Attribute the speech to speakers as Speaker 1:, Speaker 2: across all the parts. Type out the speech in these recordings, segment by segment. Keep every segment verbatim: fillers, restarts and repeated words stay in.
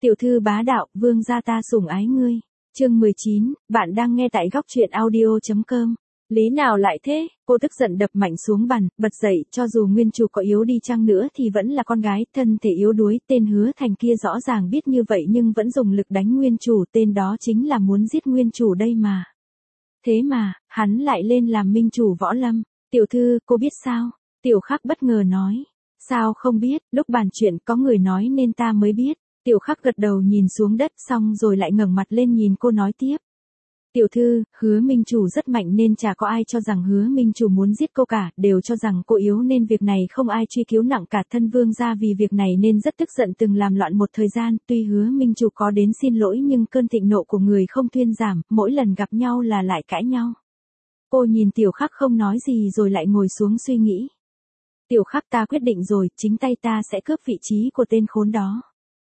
Speaker 1: Tiểu thư bá đạo, vương gia ta sủng ái ngươi. Chương mười chín, bạn đang nghe tại góc truyện audio chấm com. Lý nào lại thế? Cô tức giận đập mạnh xuống bàn, bật dậy, cho dù nguyên chủ có yếu đi chăng nữa thì vẫn là con gái, thân thể yếu đuối, tên Hứa Thành kia rõ ràng biết như vậy nhưng vẫn dùng lực đánh nguyên chủ, tên đó chính là muốn giết nguyên chủ đây mà. Thế mà, hắn lại lên làm minh chủ võ lâm. Tiểu thư, cô biết sao? Tiểu Khắc bất ngờ nói. Sao không biết, lúc bàn chuyện có người nói nên ta mới biết. Tiểu Khắc gật đầu nhìn xuống đất xong rồi lại ngẩng mặt lên nhìn cô nói tiếp. Tiểu thư, Hứa Minh Chủ rất mạnh nên chả có ai cho rằng Hứa Minh Chủ muốn giết cô cả, đều cho rằng cô yếu nên việc này không ai truy cứu nặng cả. Thân vương gia vì việc này nên rất tức giận từng làm loạn một thời gian, tuy Hứa Minh Chủ có đến xin lỗi nhưng cơn thịnh nộ của người không thuyên giảm, mỗi lần gặp nhau là lại cãi nhau. Cô nhìn Tiểu Khắc không nói gì rồi lại ngồi xuống suy nghĩ. Tiểu Khắc, ta quyết định rồi, chính tay ta sẽ cướp vị trí của tên khốn đó.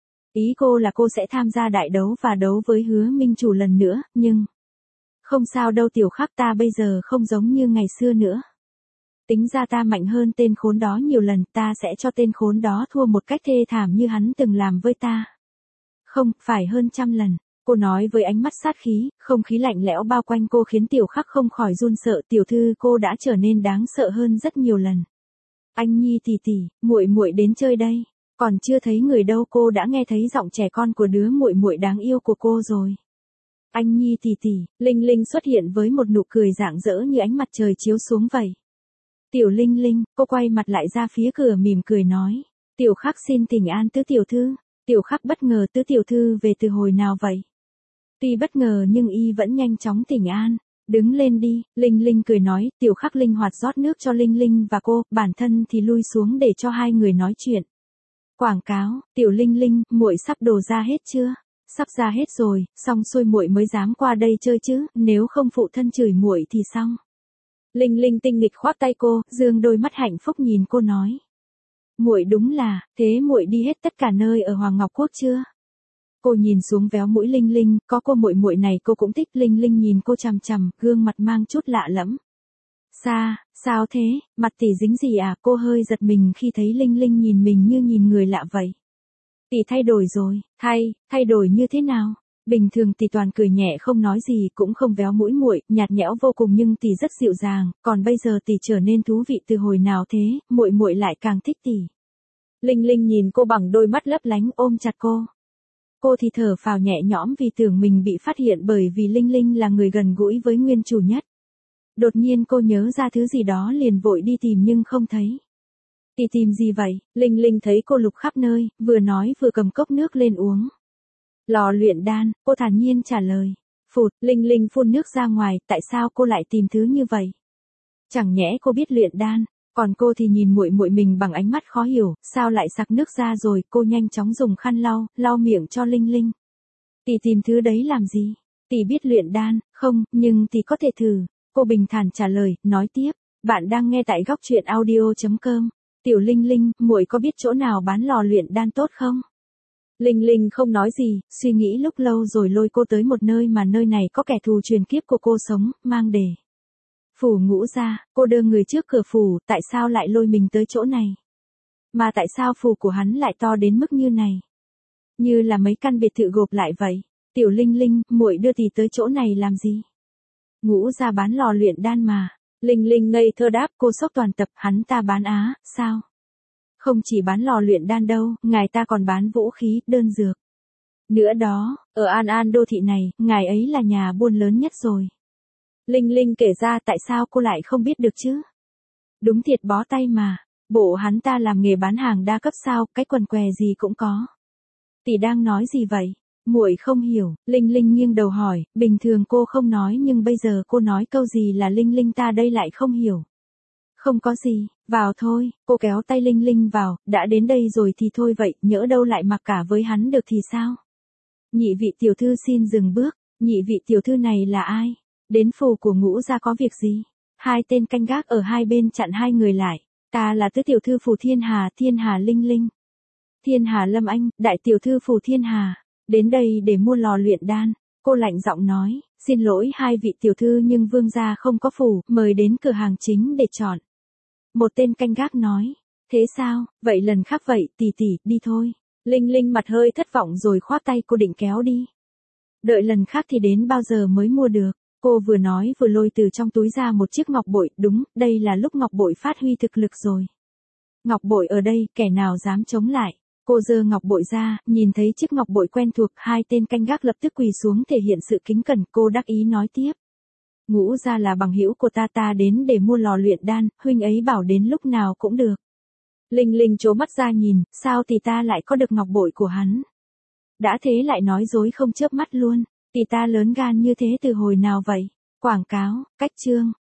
Speaker 1: Ý cô là cô sẽ tham gia đại đấu và đấu với Hứa Minh Chủ lần nữa, nhưng... Không sao đâu Tiểu Khắc, ta bây giờ không giống như ngày xưa nữa. Tính ra ta mạnh hơn tên khốn đó nhiều lần, ta sẽ cho tên khốn đó thua một cách thê thảm như hắn từng làm với ta. Không, phải hơn trăm lần. Cô nói với ánh mắt sát khí, không khí lạnh lẽo bao quanh cô khiến Tiểu Khắc không khỏi run sợ. Tiểu thư, cô đã trở nên đáng sợ hơn rất nhiều lần. Anh Nhi tỷ tỷ, muội muội đến chơi đây. Còn chưa thấy người đâu cô đã nghe thấy giọng trẻ con của đứa muội muội đáng yêu của cô rồi. Anh Nhi tỷ tỷ, Linh Linh xuất hiện với một nụ cười rạng rỡ như ánh mặt trời chiếu xuống vậy. Tiểu Linh Linh, cô quay mặt lại ra phía cửa mỉm cười nói. Tiểu Khắc xin thỉnh an tứ tiểu thư. Tiểu Khắc bất ngờ, tứ tiểu thư về từ hồi nào vậy? Tuy bất ngờ nhưng y vẫn nhanh chóng thỉnh an. Đứng lên đi, Linh Linh cười nói. Tiểu Khắc linh hoạt rót nước cho Linh Linh và cô, bản thân thì lui xuống để cho hai người nói chuyện. Quảng cáo, Tiểu Linh Linh, muội sắp đồ ra hết chưa? Sắp ra hết rồi, xong xuôi muội mới dám qua đây chơi chứ, nếu không phụ thân chửi muội thì xong. Linh Linh tinh nghịch khoác tay cô, dương đôi mắt hạnh phúc nhìn cô nói. Muội đúng là, thế muội đi hết tất cả nơi ở Hoàng Ngọc Quốc chưa? Cô nhìn xuống véo mũi Linh Linh, có cô muội muội này cô cũng thích. Linh Linh nhìn cô chằm chằm, gương mặt mang chút lạ lẫm. Sa, sao thế, mặt tỷ dính gì à? Cô hơi giật mình khi thấy Linh Linh nhìn mình như nhìn người lạ vậy. Tỷ thay đổi rồi. Thay, thay đổi như thế nào? Bình thường tỷ toàn cười nhẹ không nói gì cũng không véo mũi muội, nhạt nhẽo vô cùng nhưng tỷ rất dịu dàng, còn bây giờ tỷ trở nên thú vị từ hồi nào thế, muội muội lại càng thích tỷ. Linh Linh nhìn cô bằng đôi mắt lấp lánh ôm chặt cô. Cô thì thở phào nhẹ nhõm vì tưởng mình bị phát hiện bởi vì Linh Linh là người gần gũi với nguyên chủ nhất. Đột nhiên cô nhớ ra thứ gì đó liền vội đi tìm nhưng không thấy. Tỷ tìm gì vậy? Linh Linh thấy cô lục khắp nơi, vừa nói vừa cầm cốc nước lên uống. Lò luyện đan, cô thản nhiên trả lời. Phụt, Linh Linh phun nước ra ngoài, tại sao cô lại tìm thứ như vậy? Chẳng nhẽ cô biết luyện đan, còn cô thì nhìn muội muội mình bằng ánh mắt khó hiểu, sao lại sặc nước ra rồi? Cô nhanh chóng dùng khăn lau, lau miệng cho Linh Linh. Tỷ tìm thứ đấy làm gì? Tỷ biết luyện đan, không, nhưng tỷ có thể thử. Cô bình thản trả lời, nói tiếp, bạn đang nghe tại góc truyện audio chấm com. Tiểu Linh Linh, muội có biết chỗ nào bán lò luyện đan tốt không? Linh Linh không nói gì, suy nghĩ lúc lâu rồi lôi cô tới một nơi mà nơi này có kẻ thù truyền kiếp của cô sống, mang đề. Phủ Ngũ Gia, cô đưa người trước cửa phủ, tại sao lại lôi mình tới chỗ này? Mà tại sao phủ của hắn lại to đến mức như này? Như là mấy căn biệt thự gộp lại vậy. Tiểu Linh Linh, muội đưa tỷ tới chỗ này làm gì? Ngũ Gia bán lò luyện đan mà. Linh Linh ngây thơ đáp, cô sốc toàn tập, hắn ta bán á, sao? Không chỉ bán lò luyện đan đâu, ngài ta còn bán vũ khí, đơn dược. Nữa đó, ở An An đô thị này, ngài ấy là nhà buôn lớn nhất rồi. Linh Linh kể ra tại sao cô lại không biết được chứ? Đúng thiệt bó tay mà, bộ hắn ta làm nghề bán hàng đa cấp sao, cái quần què gì cũng có. Tỷ đang nói gì vậy? Muội không hiểu, Linh Linh nghiêng đầu hỏi, bình thường cô không nói nhưng bây giờ cô nói câu gì là Linh Linh ta đây lại không hiểu. Không có gì, vào thôi, cô kéo tay Linh Linh vào, đã đến đây rồi thì thôi vậy, nhỡ đâu lại mặc cả với hắn được thì sao? Nhị vị tiểu thư xin dừng bước, nhị vị tiểu thư này là ai? Đến phủ của Ngũ Gia có việc gì? Hai tên canh gác ở hai bên chặn hai người lại, ta là tứ tiểu thư phủ Thiên Hà, Thiên Hà Linh Linh. Thiên Hà Lâm Anh, đại tiểu thư phủ Thiên Hà. Đến đây để mua lò luyện đan, cô lạnh giọng nói, xin lỗi hai vị tiểu thư nhưng vương gia không có phủ, mời đến cửa hàng chính để chọn. Một tên canh gác nói, thế sao, vậy lần khác vậy, tỷ tỷ, đi thôi. Linh Linh mặt hơi thất vọng rồi khoác tay cô định kéo đi. Đợi lần khác thì đến bao giờ mới mua được. Cô vừa nói vừa lôi từ trong túi ra một chiếc ngọc bội, đúng, đây là lúc ngọc bội phát huy thực lực rồi. Ngọc bội ở đây, kẻ nào dám chống lại. Cô giơ ngọc bội ra, nhìn thấy chiếc ngọc bội quen thuộc, hai tên canh gác lập tức quỳ xuống thể hiện sự kính cẩn, cô đắc ý nói tiếp. Ngũ gia là bằng hữu của ta, ta đến để mua lò luyện đan, huynh ấy bảo đến lúc nào cũng được. Linh Linh trố mắt ra nhìn, sao thì ta lại có được ngọc bội của hắn. Đã thế lại nói dối không chớp mắt luôn, thì ta lớn gan như thế từ hồi nào vậy? Quảng cáo, cách chương.